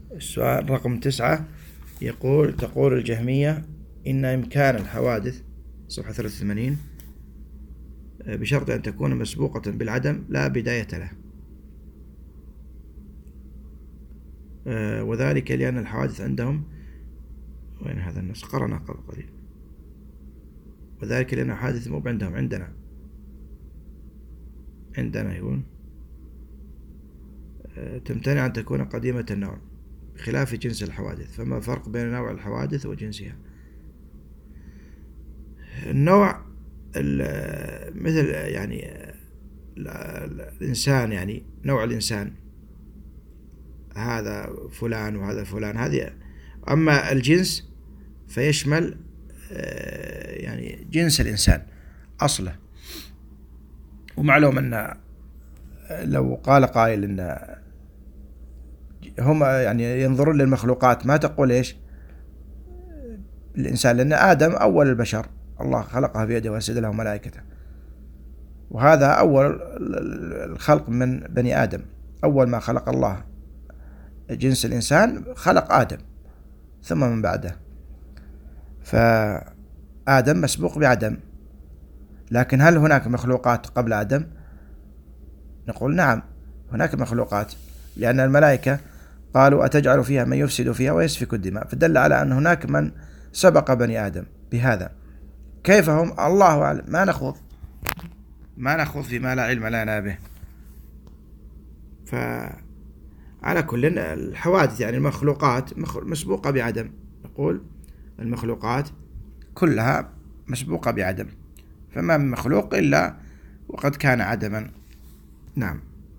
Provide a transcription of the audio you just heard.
السؤال رقم 9 تقول الجهمية إن إمكان الحوادث، صفحة 83، بشرط أن تكون مسبوقة بالعدم لا بداية له، وذلك لأن الحوادث عندهم، وين هذا النص قرأنا قبل قليل، وذلك لأن الحوادث مو عندهم، عندنا يقول تمتنع أن تكون قديمة النوع بخلاف جنس الحوادث، فما الفرق بين نوع الحوادث وجنسها؟ النوع مثل يعني الإنسان، يعني نوع الإنسان هذا فلان وهذا فلان، هذه. أما الجنس فيشمل يعني جنس الإنسان أصله. ومعلوم أن لو قال قائل أن هم يعني ينظرون للمخلوقات، ما تقول إيش الإنسان، لأن آدم أول البشر، الله خلقها بيده وأسجد له ملائكته، وهذا أول الخلق من بني آدم. أول ما خلق الله جنس الإنسان خلق آدم، ثم من بعده، فآدم مسبوق بعدم. لكن هل هناك مخلوقات قبل آدم؟ نقول نعم، هناك مخلوقات، لأن الملائكة قالوا أتجعل فيها من يفسد فيها ويسفك الدماء، فدل على أن هناك من سبق بني آدم بهذا. كيف هم؟ الله أعلم، ما نخوض فيما لا علم لنا به. فعلى كل الحوادث يعني المخلوقات مسبوقة بعدم، نقول المخلوقات كلها مسبوقة بعدم، فما من مخلوق إلا وقد كان عدما. نعم.